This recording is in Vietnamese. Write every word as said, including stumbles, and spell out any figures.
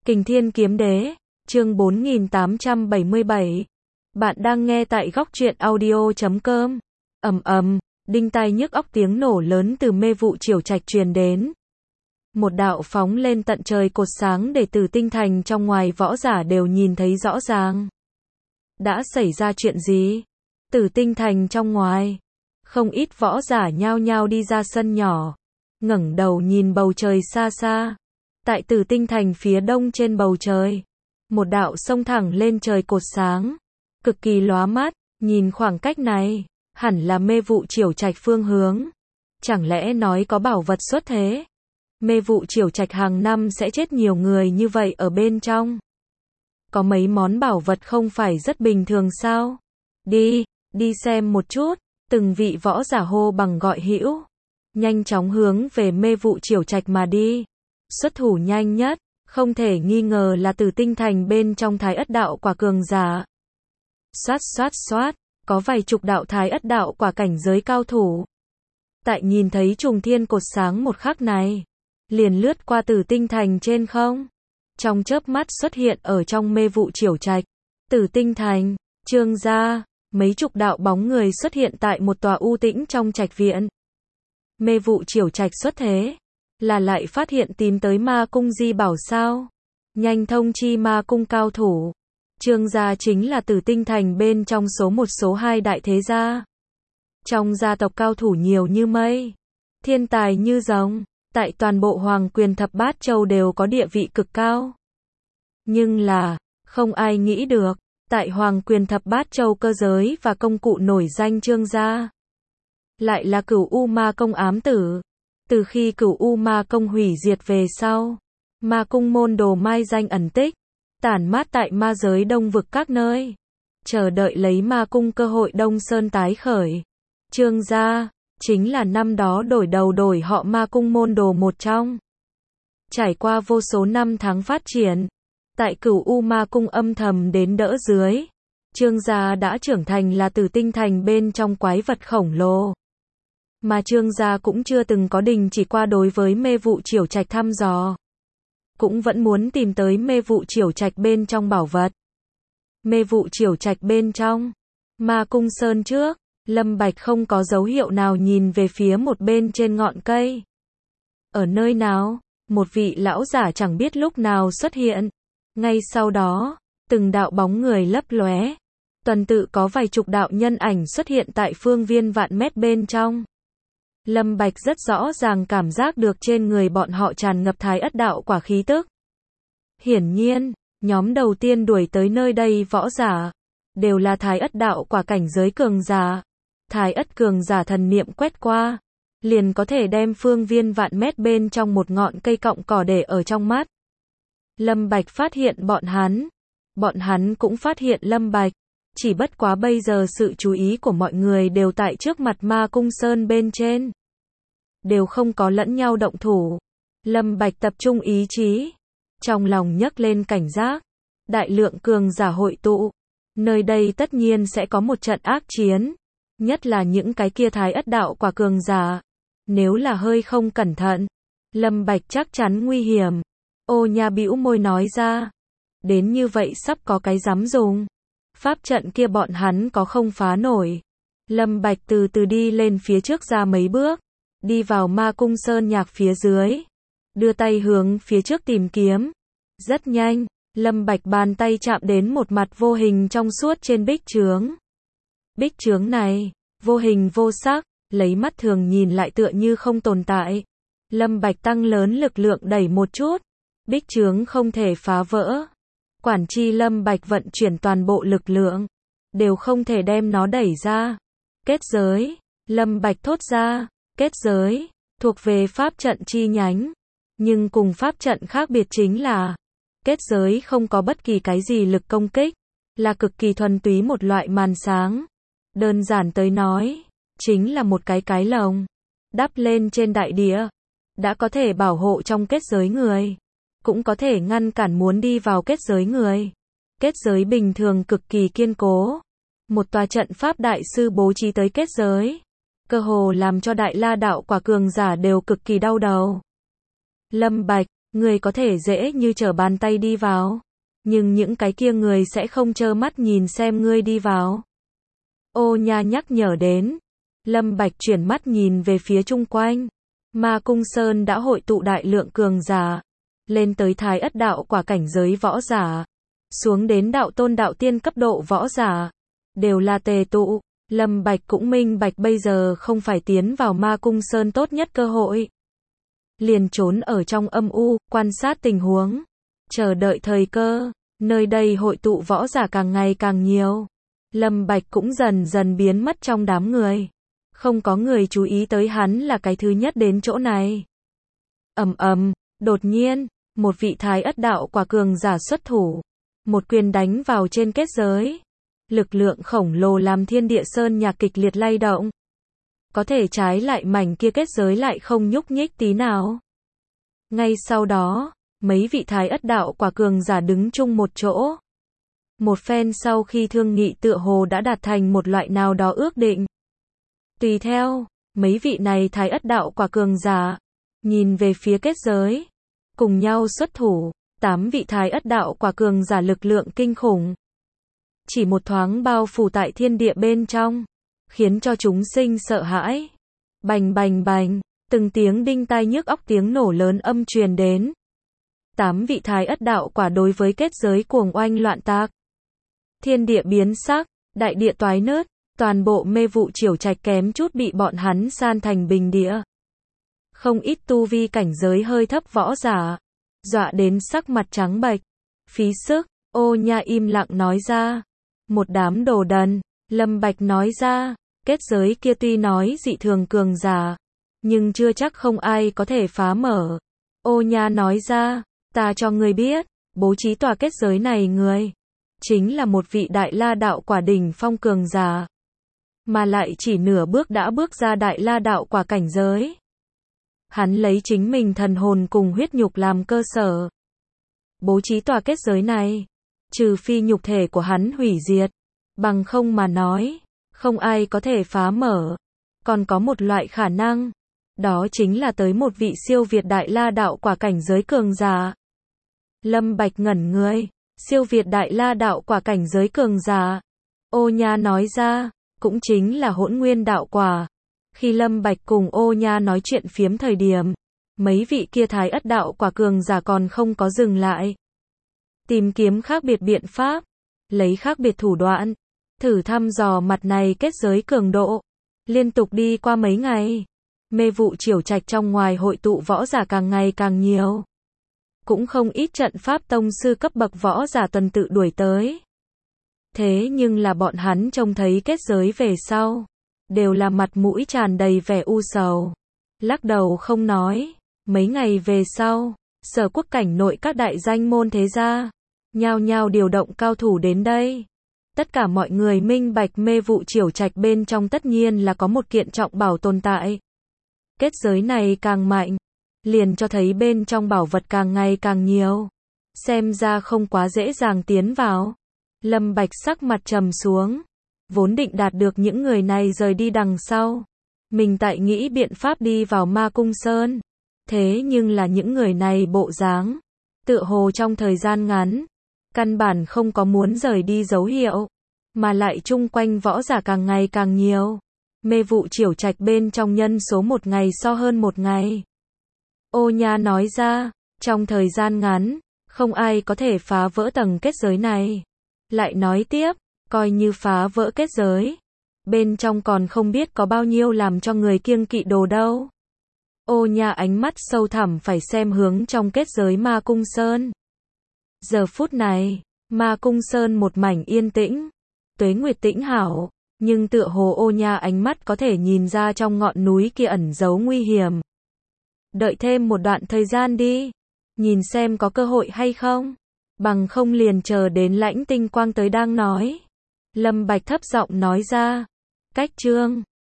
Kình Thiên Kiếm Đế, chương bốn nghìn tám trăm bảy mươi bảy. Bạn đang nghe tại góc truyện audio chấm com. Ầm ầm, đinh tai nhức óc tiếng nổ lớn từ mê vụ Triểu Trạch truyền đến. Một đạo phóng lên tận trời cột sáng để Tử Tinh Thành trong ngoài võ giả đều nhìn thấy rõ ràng. Đã xảy ra chuyện gì? Tử Tinh Thành trong ngoài, không ít võ giả nhao nhao đi ra sân nhỏ, ngẩng đầu nhìn bầu trời xa xa. Tại Tử Tinh Thành phía đông trên bầu trời, một đạo sông thẳng lên trời cột sáng, cực kỳ lóa mắt, nhìn khoảng cách này, hẳn là mê vụ Triểu Trạch phương hướng. Chẳng lẽ nói có bảo vật xuất thế? Mê vụ Triểu Trạch hàng năm sẽ chết nhiều người như vậy ở bên trong. Có mấy món bảo vật không phải rất bình thường sao? Đi, đi xem một chút, từng vị võ giả hô bằng gọi hữu, nhanh chóng hướng về mê vụ Triểu Trạch mà đi. Xuất thủ nhanh nhất, không thể nghi ngờ là Tử Tinh Thành bên trong Thái Ất đạo quả cường giả. Xoát xoát xoát, có vài chục đạo Thái Ất đạo quả cảnh giới cao thủ. Tại nhìn thấy trùng thiên cột sáng một khắc này, liền lướt qua Tử Tinh Thành trên không, trong chớp mắt xuất hiện ở trong mê vụ Triểu Trạch. Tử Tinh Thành, Trương gia, mấy chục đạo bóng người xuất hiện tại một tòa u tĩnh trong trạch viện. Mê vụ Triểu Trạch xuất thế, là lại phát hiện tìm tới ma cung di bảo sao? Nhanh thông chi ma cung cao thủ. Trương gia chính là Tử Tinh Thành bên trong số một số hai đại thế gia. Trong gia tộc cao thủ nhiều như mây, thiên tài như rồng, tại toàn bộ Hoàng Quyền Thập Bát Châu đều có địa vị cực cao. Nhưng là, không ai nghĩ được, tại Hoàng Quyền Thập Bát Châu cơ giới và công cụ nổi danh Trương gia, lại là Cửu U Ma Công ám tử. Từ khi Cửu U Ma Công hủy diệt về sau, ma cung môn đồ mai danh ẩn tích, tản mát tại ma giới đông vực các nơi, chờ đợi lấy ma cung cơ hội Đông Sơn tái khởi. Trương gia, chính là năm đó đổi đầu đổi họ ma cung môn đồ một trong. Trải qua vô số năm tháng phát triển, tại Cửu U Ma Cung âm thầm đến đỡ dưới, Trương gia đã trưởng thành là Tử Tinh Thành bên trong quái vật khổng lồ. Mà Trương gia cũng chưa từng có đình chỉ qua đối với mê vụ Triểu Trạch thăm dò. Cũng vẫn muốn tìm tới mê vụ Triểu Trạch bên trong bảo vật. Mê vụ Triểu Trạch bên trong Ma Cung Sơn trước, Lâm Bạch không có dấu hiệu nào nhìn về phía một bên trên ngọn cây. Ở nơi nào? Một vị lão giả chẳng biết lúc nào xuất hiện. Ngay sau đó, từng đạo bóng người lấp lóe, tuần tự có vài chục đạo nhân ảnh xuất hiện tại phương viên vạn mét bên trong. Lâm Bạch rất rõ ràng cảm giác được trên người bọn họ tràn ngập Thái Ất đạo quả khí tức. Hiển nhiên, nhóm đầu tiên đuổi tới nơi đây võ giả, đều là Thái Ất đạo quả cảnh giới cường giả. Thái Ất cường giả thần niệm quét qua, liền có thể đem phương viên vạn mét bên trong một ngọn cây cọng cỏ để ở trong mắt. Lâm Bạch phát hiện bọn hắn, bọn hắn cũng phát hiện Lâm Bạch. Chỉ bất quá bây giờ sự chú ý của mọi người đều tại trước mặt ma cung sơn bên trên, đều không có lẫn nhau động thủ. Lâm Bạch tập trung ý chí, trong lòng nhấc lên cảnh giác. Đại lượng cường giả hội tụ, nơi đây tất nhiên sẽ có một trận ác chiến, nhất là những cái kia Thái Ất đạo quả cường giả. Nếu là hơi không cẩn thận, Lâm Bạch chắc chắn nguy hiểm. Ô Nha bĩu môi nói ra, đến như vậy sắp có cái dám dùng. Pháp trận kia bọn hắn có không phá nổi. Lâm Bạch từ từ đi lên phía trước ra mấy bước, đi vào ma cung sơn nhạc phía dưới, đưa tay hướng phía trước tìm kiếm. Rất nhanh, Lâm Bạch bàn tay chạm đến một mặt vô hình trong suốt trên bích chướng. Bích chướng này, vô hình vô sắc, lấy mắt thường nhìn lại tựa như không tồn tại. Lâm Bạch tăng lớn lực lượng đẩy một chút, bích chướng không thể phá vỡ. Quản chi Lâm Bạch vận chuyển toàn bộ lực lượng, đều không thể đem nó đẩy ra. Kết giới, Lâm Bạch thốt ra, kết giới, thuộc về pháp trận chi nhánh. Nhưng cùng pháp trận khác biệt chính là, kết giới không có bất kỳ cái gì lực công kích, là cực kỳ thuần túy một loại màn sáng. Đơn giản tới nói, chính là một cái cái lồng, đắp lên trên đại địa, đã có thể bảo hộ trong kết giới người, cũng có thể ngăn cản muốn đi vào kết giới người. Kết giới bình thường cực kỳ kiên cố. Một tòa trận pháp đại sư bố trí tới kết giới, cơ hồ làm cho Đại La đạo quả cường giả đều cực kỳ đau đầu. Lâm Bạch, Người có thể dễ như trở bàn tay đi vào. Nhưng những cái kia người sẽ không trơ mắt nhìn xem ngươi đi vào. Ô Nha nhắc nhở đến. Lâm Bạch chuyển mắt nhìn về phía chung quanh. Ma Cung Sơn đã hội tụ đại lượng cường giả. Lên tới Thái Ất đạo quả cảnh giới võ giả. Xuống đến đạo tôn đạo tiên cấp độ võ giả. Đều là tề tụ. Lâm Bạch cũng minh bạch bây giờ không phải tiến vào Ma Cung Sơn tốt nhất cơ hội. Liền trốn ở trong âm u, quan sát tình huống. Chờ đợi thời cơ. Nơi đây hội tụ võ giả càng ngày càng nhiều. Lâm Bạch cũng dần dần biến mất trong đám người. Không có người chú ý tới hắn là cái thứ nhất đến chỗ này. Ầm ầm, đột nhiên, một vị Thái Ất đạo quả cường giả xuất thủ. Một quyền đánh vào trên kết giới. Lực lượng khổng lồ làm thiên địa sơn nhạc kịch liệt lay động. Có thể trái lại mảnh kia kết giới lại không nhúc nhích tí nào. Ngay sau đó, mấy vị Thái Ất đạo quả cường giả đứng chung một chỗ. Một phen sau khi thương nghị tựa hồ đã đạt thành một loại nào đó ước định. Tùy theo, mấy vị này Thái Ất đạo quả cường giả, nhìn về phía kết giới, cùng nhau xuất thủ, tám vị Thái Ất đạo quả cường giả lực lượng kinh khủng. Chỉ một thoáng bao phủ tại thiên địa bên trong, khiến cho chúng sinh sợ hãi. Bành bành bành, từng tiếng đinh tai nhức óc tiếng nổ lớn âm truyền đến. Tám vị Thái Ất đạo quả đối với kết giới cuồng oanh loạn tạc. Thiên địa biến sắc, đại địa toái nứt, toàn bộ mê vụ chiểu trạch kém chút bị bọn hắn san thành bình địa. Không ít tu vi cảnh giới hơi thấp võ giả, dọa đến sắc mặt trắng bệch, phí sức. Ô Nha im lặng nói ra. Một đám đồ đần. Lâm Bạch nói ra, kết giới kia tuy nói dị thường cường giả, nhưng chưa chắc không ai có thể phá mở. Ô Nha nói ra, ta cho ngươi biết, bố trí tòa kết giới này người, chính là một vị đại la đạo quả đỉnh phong cường giả. Mà lại chỉ nửa bước đã bước ra đại la đạo quả cảnh giới. Hắn lấy chính mình thần hồn cùng huyết nhục làm cơ sở. Bố trí tòa kết giới này, trừ phi nhục thể của hắn hủy diệt, bằng không mà nói, không ai có thể phá mở. Còn có một loại khả năng, đó chính là tới một vị siêu việt đại la đạo quả cảnh giới cường giả. Lâm Bạch ngẩn người, siêu việt đại la đạo quả cảnh giới cường giả. Ô Nha nói ra, cũng chính là hỗn nguyên đạo quả. Khi Lâm Bạch cùng Ô Nha nói chuyện phiếm thời điểm, mấy vị kia Thái Ất đạo quả cường giả còn không có dừng lại. Tìm kiếm khác biệt biện pháp, lấy khác biệt thủ đoạn, thử thăm dò mặt này kết giới cường độ. Liên tục đi qua mấy ngày, mê vụ chiểu trạch trong ngoài hội tụ võ giả càng ngày càng nhiều. Cũng không ít trận pháp tông sư cấp bậc võ giả tuần tự đuổi tới. Thế nhưng là bọn hắn trông thấy kết giới về sau, đều là mặt mũi tràn đầy vẻ u sầu, lắc đầu không nói. Mấy ngày về sau, Sở Quốc cảnh nội các đại danh môn thế gia, nhao nhao điều động cao thủ đến đây. Tất cả mọi người minh bạch mê vụ chiểu trạch bên trong tất nhiên là có một kiện trọng bảo tồn tại. Kết giới này càng mạnh, liền cho thấy bên trong bảo vật càng ngày càng nhiều. Xem ra không quá dễ dàng tiến vào. Lâm Bạch sắc mặt trầm xuống. Vốn định đạt được những người này rời đi đằng sau. Mình tại nghĩ biện pháp đi vào Ma Cung Sơn. Thế nhưng là những người này bộ dáng, tựa hồ trong thời gian ngắn, căn bản không có muốn rời đi dấu hiệu. Mà lại chung quanh võ giả càng ngày càng nhiều. Mê vụ chiểu trạch bên trong nhân số một ngày so hơn một ngày. Ô Nha nói ra, trong thời gian ngắn, không ai có thể phá vỡ tầng kết giới này. Lại nói tiếp, coi như phá vỡ kết giới, bên trong còn không biết có bao nhiêu làm cho người kiêng kỵ đồ đâu. Ô Nha ánh mắt sâu thẳm phải xem hướng trong kết giới Ma Cung Sơn. Giờ phút này, Ma Cung Sơn một mảnh yên tĩnh, tuế nguyệt tĩnh hảo, nhưng tựa hồ Ô Nha ánh mắt có thể nhìn ra trong ngọn núi kia ẩn giấu nguy hiểm. Đợi thêm một đoạn thời gian đi, nhìn xem có cơ hội hay không, bằng không liền chờ đến Lãnh Tinh Quang tới đang nói. Lâm Bạch thấp giọng nói ra. Cách chương